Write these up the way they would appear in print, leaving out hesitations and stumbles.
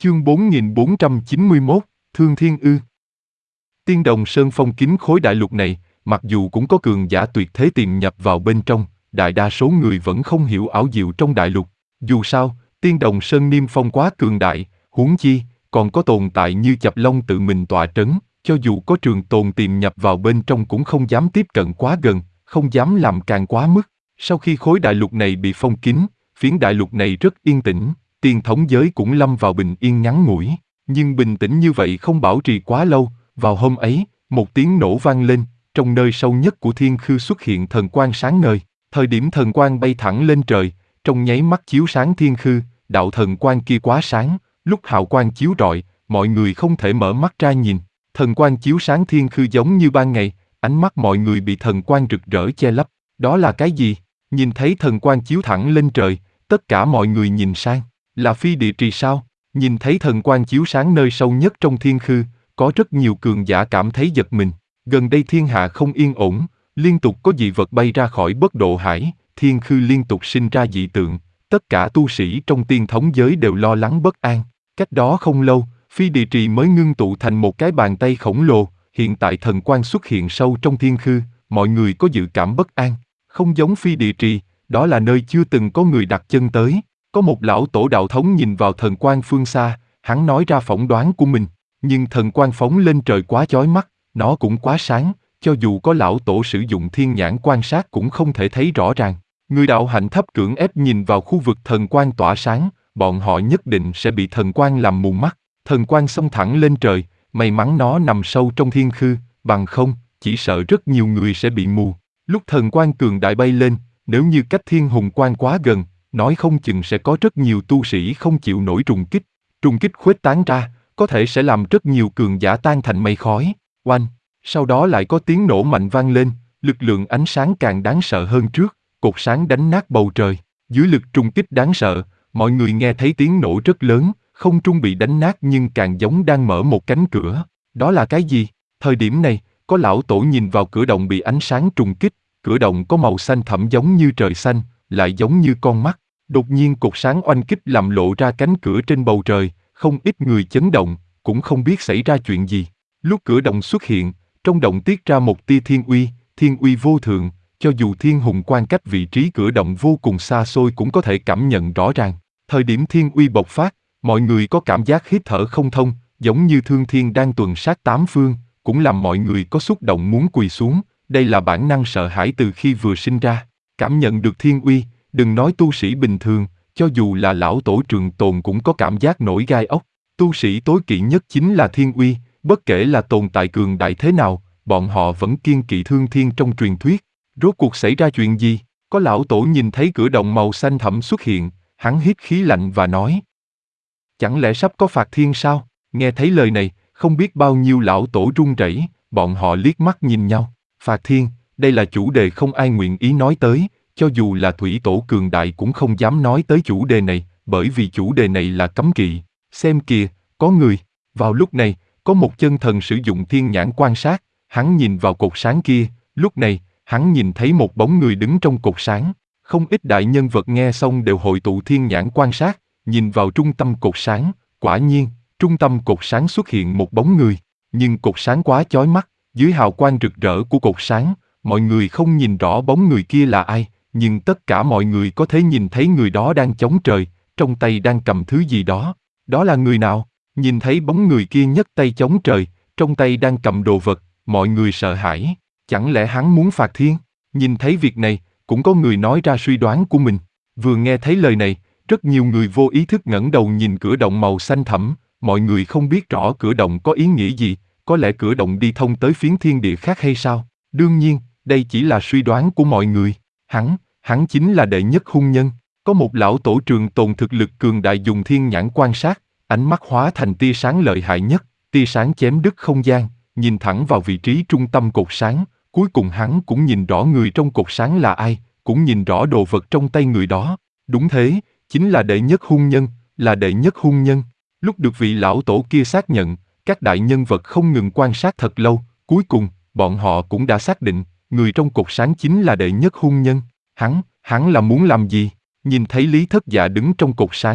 Chương 4491, Thương Thiên Ư. Tiên Đồng Sơn phong kín khối đại lục này, mặc dù cũng có cường giả tuyệt thế tiềm nhập vào bên trong, đại đa số người vẫn không hiểu ảo diệu trong đại lục. Dù sao, Tiên Đồng Sơn niêm phong quá cường đại, huống chi, còn có tồn tại như Chập Long tự mình tọa trấn, cho dù có trường tồn tiềm nhập vào bên trong cũng không dám tiếp cận quá gần, không dám làm càng quá mức. Sau khi khối đại lục này bị phong kín, phiến đại lục này rất yên tĩnh, tiên thống giới cũng lâm vào bình yên ngắn ngủi. Nhưng bình tĩnh như vậy không bảo trì quá lâu, vào hôm ấy, một tiếng nổ vang lên, trong nơi sâu nhất của thiên khư xuất hiện thần quang sáng ngời. Thời điểm thần quang bay thẳng lên trời, trong nháy mắt chiếu sáng thiên khư, đạo thần quang kia quá sáng, lúc hào quang chiếu rọi, mọi người không thể mở mắt ra nhìn. Thần quang chiếu sáng thiên khư giống như ban ngày, ánh mắt mọi người bị thần quang rực rỡ che lấp. Đó là cái gì? Nhìn thấy thần quang chiếu thẳng lên trời, tất cả mọi người nhìn sang. Là phi địa trì sao? Nhìn thấy thần quang chiếu sáng nơi sâu nhất trong thiên khư, có rất nhiều cường giả cảm thấy giật mình. Gần đây thiên hạ không yên ổn, liên tục có dị vật bay ra khỏi bất độ hải, thiên khư liên tục sinh ra dị tượng, tất cả tu sĩ trong tiên thống giới đều lo lắng bất an. Cách đó không lâu, phi địa trì mới ngưng tụ thành một cái bàn tay khổng lồ, hiện tại thần quang xuất hiện sâu trong thiên khư, mọi người có dự cảm bất an. Không giống phi địa trì, đó là nơi chưa từng có người đặt chân tới. Có một lão tổ đạo thống nhìn vào thần quang phương xa, hắn nói ra phỏng đoán của mình, nhưng thần quang phóng lên trời quá chói mắt, nó cũng quá sáng, cho dù có lão tổ sử dụng thiên nhãn quan sát cũng không thể thấy rõ ràng. Người đạo hạnh thấp cưỡng ép nhìn vào khu vực thần quang tỏa sáng, bọn họ nhất định sẽ bị thần quang làm mù mắt. Thần quang xông thẳng lên trời, may mắn nó nằm sâu trong thiên khư, bằng không, chỉ sợ rất nhiều người sẽ bị mù. Lúc thần quang cường đại bay lên, nếu như cách thiên hùng quang quá gần, nói không chừng sẽ có rất nhiều tu sĩ không chịu nổi trùng kích khuếch tán ra, có thể sẽ làm rất nhiều cường giả tan thành mây khói. Oanh! Sau đó lại có tiếng nổ mạnh vang lên, lực lượng ánh sáng càng đáng sợ hơn trước, cột sáng đánh nát bầu trời. Dưới lực trùng kích đáng sợ, mọi người nghe thấy tiếng nổ rất lớn, không trung bị đánh nát nhưng càng giống đang mở một cánh cửa. Đó là cái gì? Thời điểm này, có lão tổ nhìn vào cửa động bị ánh sáng trùng kích, cửa động có màu xanh thẳm giống như trời xanh, lại giống như con mắt. Đột nhiên cột sáng oanh kích làm lộ ra cánh cửa trên bầu trời, không ít người chấn động, cũng không biết xảy ra chuyện gì. Lúc cửa động xuất hiện, trong động tiết ra một tia thiên uy vô thượng, cho dù thiên hùng quan cách vị trí cửa động vô cùng xa xôi cũng có thể cảm nhận rõ ràng. Thời điểm thiên uy bộc phát, mọi người có cảm giác hít thở không thông, giống như thương thiên đang tuần sát tám phương, cũng làm mọi người có xúc động muốn quỳ xuống. Đây là bản năng sợ hãi từ khi vừa sinh ra. Cảm nhận được thiên uy, đừng nói tu sĩ bình thường, cho dù là lão tổ trường tồn cũng có cảm giác nổi gai ốc. Tu sĩ tối kỵ nhất chính là thiên uy, bất kể là tồn tại cường đại thế nào, bọn họ vẫn kiêng kỵ thương thiên trong truyền thuyết. Rốt cuộc xảy ra chuyện gì? Có lão tổ nhìn thấy cửa động màu xanh thẳm xuất hiện, hắn hít khí lạnh và nói: chẳng lẽ sắp có phạt thiên sao? Nghe thấy lời này, không biết bao nhiêu lão tổ run rẩy, bọn họ liếc mắt nhìn nhau. Phạt thiên, đây là chủ đề không ai nguyện ý nói tới, cho dù là thủy tổ cường đại cũng không dám nói tới chủ đề này, bởi vì chủ đề này là cấm kỵ. Xem kìa, có người. Vào lúc này, có một chân thần sử dụng thiên nhãn quan sát, hắn nhìn vào cột sáng kia, lúc này, hắn nhìn thấy một bóng người đứng trong cột sáng. Không ít đại nhân vật nghe xong đều hội tụ thiên nhãn quan sát, nhìn vào trung tâm cột sáng, quả nhiên, trung tâm cột sáng xuất hiện một bóng người, nhưng cột sáng quá chói mắt, dưới hào quang rực rỡ của cột sáng, mọi người không nhìn rõ bóng người kia là ai, nhưng tất cả mọi người có thể nhìn thấy người đó đang chống trời, trong tay đang cầm thứ gì đó. Đó là người nào? Nhìn thấy bóng người kia nhấc tay chống trời, trong tay đang cầm đồ vật, mọi người sợ hãi. Chẳng lẽ hắn muốn phạt thiên? Nhìn thấy việc này, cũng có người nói ra suy đoán của mình. Vừa nghe thấy lời này, rất nhiều người vô ý thức ngẩng đầu nhìn cửa động màu xanh thẳm, mọi người không biết rõ cửa động có ý nghĩa gì, có lẽ cửa động đi thông tới phiến thiên địa khác hay sao? Đương nhiên, đây chỉ là suy đoán của mọi người. Hắn chính là đệ nhất hung nhân. Có một lão tổ trường tồn thực lực cường đại dùng thiên nhãn quan sát, ánh mắt hóa thành tia sáng lợi hại nhất, tia sáng chém đứt không gian, nhìn thẳng vào vị trí trung tâm cột sáng, cuối cùng hắn cũng nhìn rõ người trong cột sáng là ai, cũng nhìn rõ đồ vật trong tay người đó. Đúng thế, chính là đệ nhất hung nhân, là đệ nhất hung nhân. Lúc được vị lão tổ kia xác nhận, các đại nhân vật không ngừng quan sát thật lâu, cuối cùng, bọn họ cũng đã xác định, người trong cột sáng chính là đệ nhất hung nhân. Hắn là muốn làm gì? Nhìn thấy Lý Thất Dạ đứng trong cột sáng,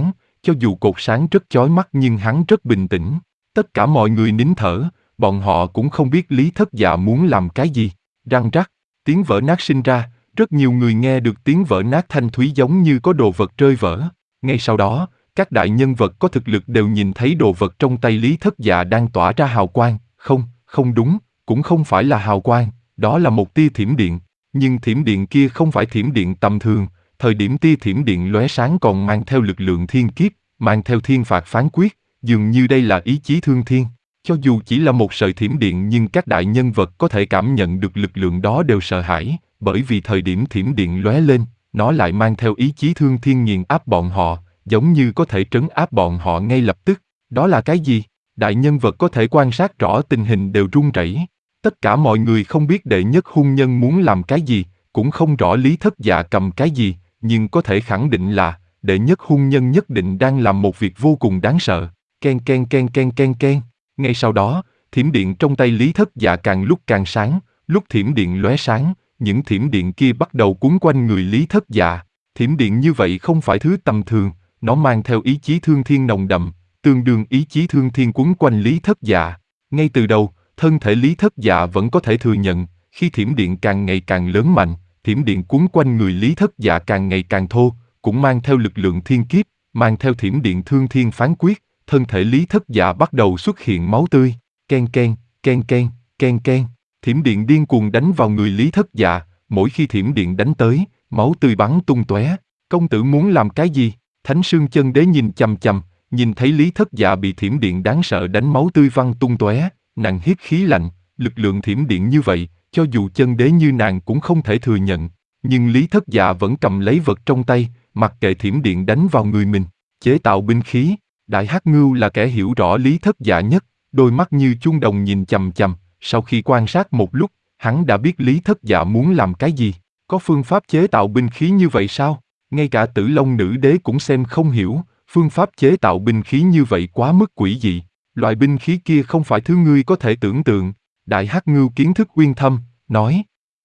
Cho dù cột sáng rất chói mắt nhưng hắn rất bình tĩnh. Tất cả mọi người nín thở, bọn họ cũng không biết Lý Thất Dạ muốn làm cái gì. Răng rắc, tiếng vỡ nát sinh ra, rất nhiều người nghe được tiếng vỡ nát thanh thúy giống như có đồ vật rơi vỡ. Ngay sau đó, các đại nhân vật có thực lực đều nhìn thấy đồ vật trong tay Lý Thất Dạ đang tỏa ra hào quang. Không đúng, cũng không phải là hào quang, đó là một tia thiểm điện. Nhưng thiểm điện kia không phải thiểm điện tầm thường, thời điểm tia thiểm điện lóe sáng còn mang theo lực lượng thiên kiếp, mang theo thiên phạt phán quyết, dường như đây là ý chí thương thiên. Cho dù chỉ là một sợi thiểm điện nhưng các đại nhân vật có thể cảm nhận được lực lượng đó đều sợ hãi, bởi vì thời điểm thiểm điện lóe lên, nó lại mang theo ý chí thương thiên nghiền áp bọn họ, giống như có thể trấn áp bọn họ ngay lập tức. Đó là cái gì? Đại nhân vật có thể quan sát rõ tình hình đều run rẩy. Tất cả mọi người không biết đệ nhất hung nhân muốn làm cái gì, cũng không rõ Lý Thất Dạ cầm cái gì, nhưng có thể khẳng định là đệ nhất hung nhân nhất định đang làm một việc vô cùng đáng sợ. Ken ken ken ken ken ken. Ngay sau đó, thiểm điện trong tay Lý Thất Dạ càng lúc càng sáng, lúc thiểm điện lóe sáng, những thiểm điện kia bắt đầu cuốn quanh người Lý Thất Dạ. Thiểm điện như vậy không phải thứ tầm thường, nó mang theo ý chí thương thiên nồng đậm, tương đương ý chí thương thiên quấn quanh Lý Thất Dạ. Ngay từ đầu, thân thể Lý Thất Dạ vẫn có thể thừa nhận, khi thiểm điện càng ngày càng lớn mạnh, thiểm điện cuốn quanh người Lý Thất Dạ càng ngày càng thô, cũng mang theo lực lượng thiên kiếp, mang theo thiểm điện thương thiên phán quyết, thân thể Lý Thất Dạ bắt đầu xuất hiện máu tươi. Ken ken, ken ken, ken ken. Thiểm điện điên cuồng đánh vào người Lý Thất Dạ, mỗi khi thiểm điện đánh tới, máu tươi bắn tung tóe. Công tử muốn làm cái gì? Thánh Sương Chân Đế nhìn chằm chằm, nhìn thấy Lý Thất Dạ bị thiểm điện đáng sợ đánh máu tươi văng tung tóe, nàng hít khí lạnh, lực lượng thiểm điện như vậy, cho dù chân đế như nàng cũng không thể thừa nhận. Nhưng Lý Thất Dạ vẫn cầm lấy vật trong tay, mặc kệ thiểm điện đánh vào người mình, chế tạo binh khí. Đại Hắc Ngưu là kẻ hiểu rõ Lý Thất Dạ nhất, đôi mắt như chuông đồng nhìn chằm chằm, sau khi quan sát một lúc, hắn đã biết Lý Thất Dạ muốn làm cái gì. Có phương pháp chế tạo binh khí như vậy sao? Ngay cả Tử Long Nữ Đế cũng xem không hiểu, phương pháp chế tạo binh khí như vậy quá mức quỷ dị. Loại binh khí kia không phải thứ ngươi có thể tưởng tượng. Đại Hắc Ngưu kiến thức uyên thâm, nói.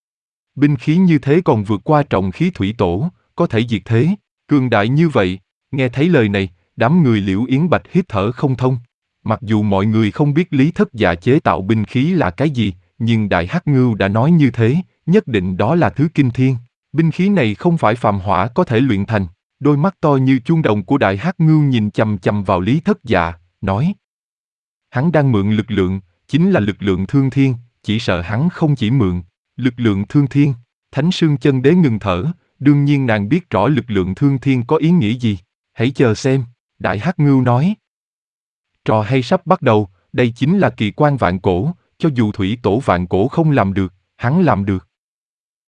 Binh khí như thế còn vượt qua trọng khí thủy tổ, có thể diệt thế, cường đại như vậy. Nghe thấy lời này, đám người Liễu Yến Bạch hít thở không thông. Mặc dù mọi người không biết Lý Thất Dạ chế tạo binh khí là cái gì, nhưng Đại Hắc Ngưu đã nói như thế, nhất định đó là thứ kinh thiên. Binh khí này không phải phàm hỏa có thể luyện thành. Đôi mắt to như chuông đồng của Đại Hắc Ngưu nhìn chằm chằm vào Lý Thất Dạ, nói. Hắn đang mượn lực lượng, chính là lực lượng thương thiên, chỉ sợ hắn không chỉ mượn. Lực lượng thương thiên. Thánh Sương Chân Đế ngừng thở, đương nhiên nàng biết rõ lực lượng thương thiên có ý nghĩa gì. Hãy chờ xem, Đại Hắc Ngưu nói. Trò hay sắp bắt đầu, đây chính là kỳ quan vạn cổ, cho dù thủy tổ vạn cổ không làm được, hắn làm được.